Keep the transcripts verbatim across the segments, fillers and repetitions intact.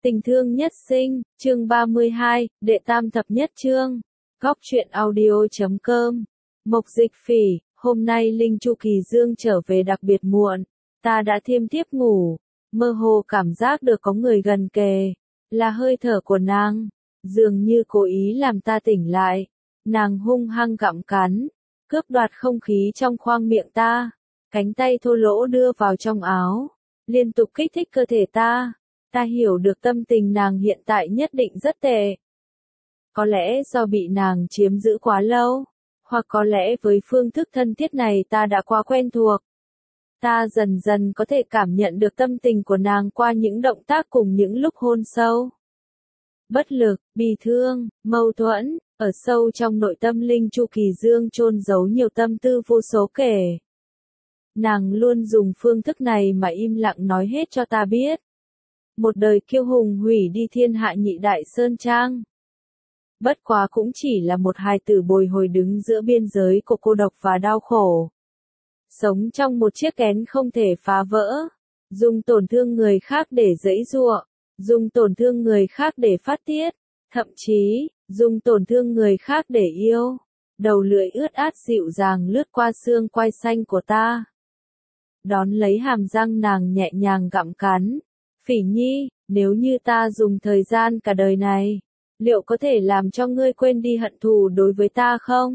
Tình thương nhất sinh, chương ba mươi hai, đệ tam thập nhất chương. Góc truyện audio chấm com. Mộc Dịch Phỉ, hôm nay Linh Chu Kỳ Dương trở về đặc biệt muộn. Ta đã thiêm thiếp ngủ, mơ hồ cảm giác được có người gần kề. Là hơi thở của nàng, dường như cố ý làm ta tỉnh lại. Nàng hung hăng gặm cắn, cướp đoạt không khí trong khoang miệng ta. Cánh tay thô lỗ đưa vào trong áo, liên tục kích thích cơ thể ta. Ta hiểu được tâm tình nàng hiện tại nhất định rất tệ. Có lẽ do bị nàng chiếm giữ quá lâu, hoặc có lẽ với phương thức thân thiết này ta đã quá quen thuộc. Ta dần dần có thể cảm nhận được tâm tình của nàng qua những động tác cùng những lúc hôn sâu. Bất lực, bi thương, mâu thuẫn, ở sâu trong nội tâm Linh Chu Kỳ Dương chôn giấu nhiều tâm tư vô số kể. Nàng luôn dùng phương thức này mà im lặng nói hết cho ta biết. Một đời kiêu hùng hủy đi thiên hạ nhị đại sơn trang. Bất quá cũng chỉ là một hài tử bồi hồi đứng giữa biên giới của cô độc và đau khổ. Sống trong một chiếc kén không thể phá vỡ. Dùng tổn thương người khác để giãy giụa. Dùng tổn thương người khác để phát tiết. Thậm chí, dùng tổn thương người khác để yêu. Đầu lưỡi ướt át dịu dàng lướt qua xương quai xanh của ta. Đón lấy hàm răng nàng nhẹ nhàng gặm cắn. Phỉ Nhi, nếu như ta dùng thời gian cả đời này, liệu có thể làm cho ngươi quên đi hận thù đối với ta không?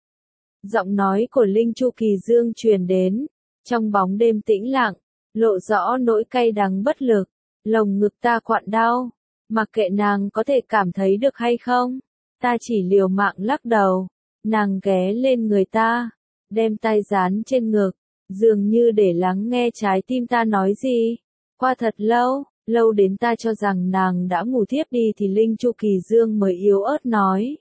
Giọng nói của Linh Chu Kỳ Dương truyền đến, trong bóng đêm tĩnh lặng, lộ rõ nỗi cay đắng bất lực, lồng ngực ta quặn đau, mặc kệ nàng có thể cảm thấy được hay không, ta chỉ liều mạng lắc đầu, nàng ghé lên người ta, đem tay dán trên ngực, dường như để lắng nghe trái tim ta nói gì. Qua thật lâu, lâu đến ta cho rằng nàng đã ngủ thiếp đi thì Linh Chu Kỳ Dương mới yếu ớt nói.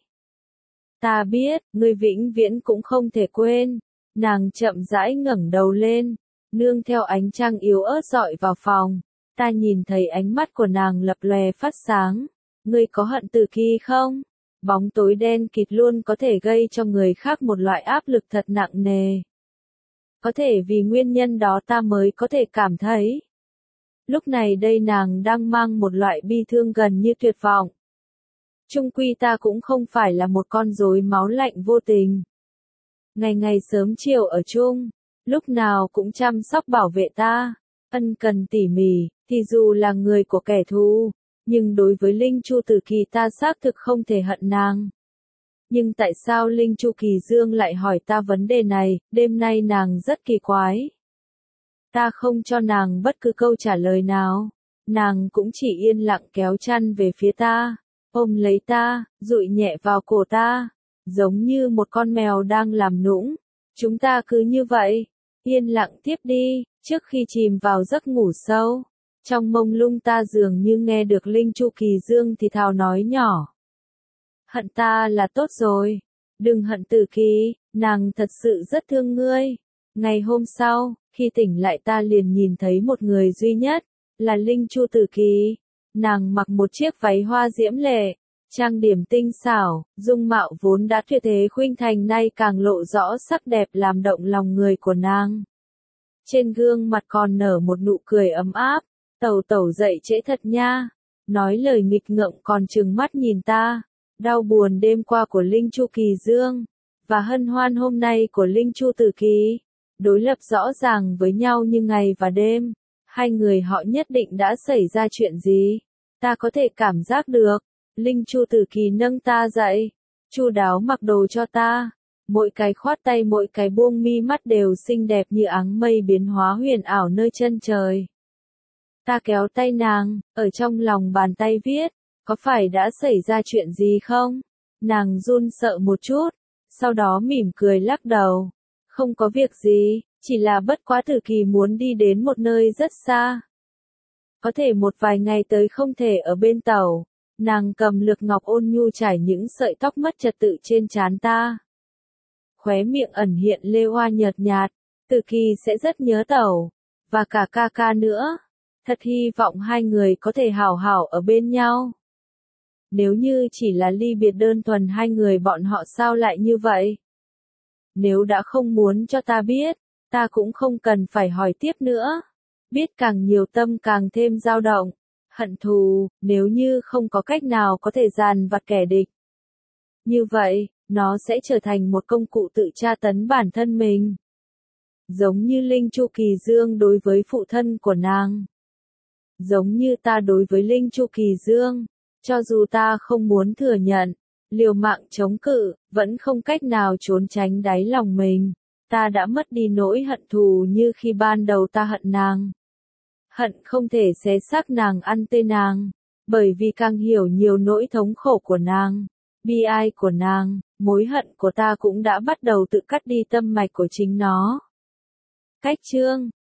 Ta biết, ngươi vĩnh viễn cũng không thể quên. Nàng chậm rãi ngẩng đầu lên, nương theo ánh trăng yếu ớt dọi vào phòng. Ta nhìn thấy ánh mắt của nàng lập lòe phát sáng. Ngươi có hận Tử Kỳ không? Bóng tối đen kịt luôn có thể gây cho người khác một loại áp lực thật nặng nề. Có thể vì nguyên nhân đó ta mới có thể cảm thấy. Lúc này đây nàng đang mang một loại bi thương gần như tuyệt vọng. Chung quy ta cũng không phải là một con rối máu lạnh vô tình. Ngày ngày sớm chiều ở chung, lúc nào cũng chăm sóc bảo vệ ta, ân cần tỉ mỉ, thì dù là người của kẻ thù, nhưng đối với Linh Chu Tử Kỳ ta xác thực không thể hận nàng. Nhưng tại sao Linh Chu Kỳ Dương lại hỏi ta vấn đề này, đêm nay nàng rất kỳ quái. Ta không cho nàng bất cứ câu trả lời nào. Nàng cũng chỉ yên lặng kéo chăn về phía ta, ôm lấy ta, dụi nhẹ vào cổ ta, giống như một con mèo đang làm nũng. Chúng ta cứ như vậy, yên lặng tiếp đi, trước khi chìm vào giấc ngủ sâu. Trong mông lung ta dường như nghe được Linh Chu Kỳ Dương thì thào nói nhỏ. Hận ta là tốt rồi, đừng hận Tử Kỳ, nàng thật sự rất thương ngươi. Ngày hôm sau, khi tỉnh lại ta liền nhìn thấy một người duy nhất, là Linh Chu Tử Kỳ. Nàng mặc một chiếc váy hoa diễm lệ, trang điểm tinh xảo, dung mạo vốn đã tuyệt thế khuynh thành nay càng lộ rõ sắc đẹp làm động lòng người của nàng. Trên gương mặt còn nở một nụ cười ấm áp, tẩu tẩu dậy trễ thật nha, nói lời nghịch ngợm còn trừng mắt nhìn ta. Đau buồn đêm qua của Linh Chu Kỳ Dương, và hân hoan hôm nay của Linh Chu Tử Kỳ. Đối lập rõ ràng với nhau như ngày và đêm, hai người họ nhất định đã xảy ra chuyện gì, ta có thể cảm giác được. Linh Chu Tử Kỳ nâng ta dậy, chu đáo mặc đồ cho ta, mỗi cái khoát tay mỗi cái buông mi mắt đều xinh đẹp như áng mây biến hóa huyền ảo nơi chân trời. Ta kéo tay nàng, ở trong lòng bàn tay viết, có phải đã xảy ra chuyện gì không? Nàng run sợ một chút, sau đó mỉm cười lắc đầu. Không có việc gì, chỉ là bất quá Tử Kỳ muốn đi đến một nơi rất xa. Có thể một vài ngày tới không thể ở bên tàu. Nàng cầm lược ngọc ôn nhu trải những sợi tóc mất trật tự trên trán ta. Khóe miệng ẩn hiện lê hoa nhợt nhạt. Tử Kỳ sẽ rất nhớ tàu, và cả ca ca nữa. Thật hy vọng hai người có thể hảo hảo ở bên nhau. Nếu như chỉ là ly biệt đơn thuần hai người bọn họ sao lại như vậy? Nếu đã không muốn cho ta biết, ta cũng không cần phải hỏi tiếp nữa. Biết càng nhiều tâm càng thêm dao động. hận thù, nếu như không có cách nào có thể dàn vặt kẻ địch. Như vậy, nó sẽ trở thành một công cụ tự tra tấn bản thân mình. Giống như Linh Chu Kỳ Dương đối với phụ thân của nàng. Giống như ta đối với Linh Chu Kỳ Dương, cho dù ta không muốn thừa nhận, liều mạng chống cự, vẫn không cách nào trốn tránh đáy lòng mình. Ta đã mất đi nỗi hận thù như khi ban đầu ta hận nàng. Hận không thể xé xác nàng ăn tê nàng, bởi vì càng hiểu nhiều nỗi thống khổ của nàng, bi ai của nàng, mối hận của ta cũng đã bắt đầu tự cắt đi tâm mạch của chính nó. Cách chương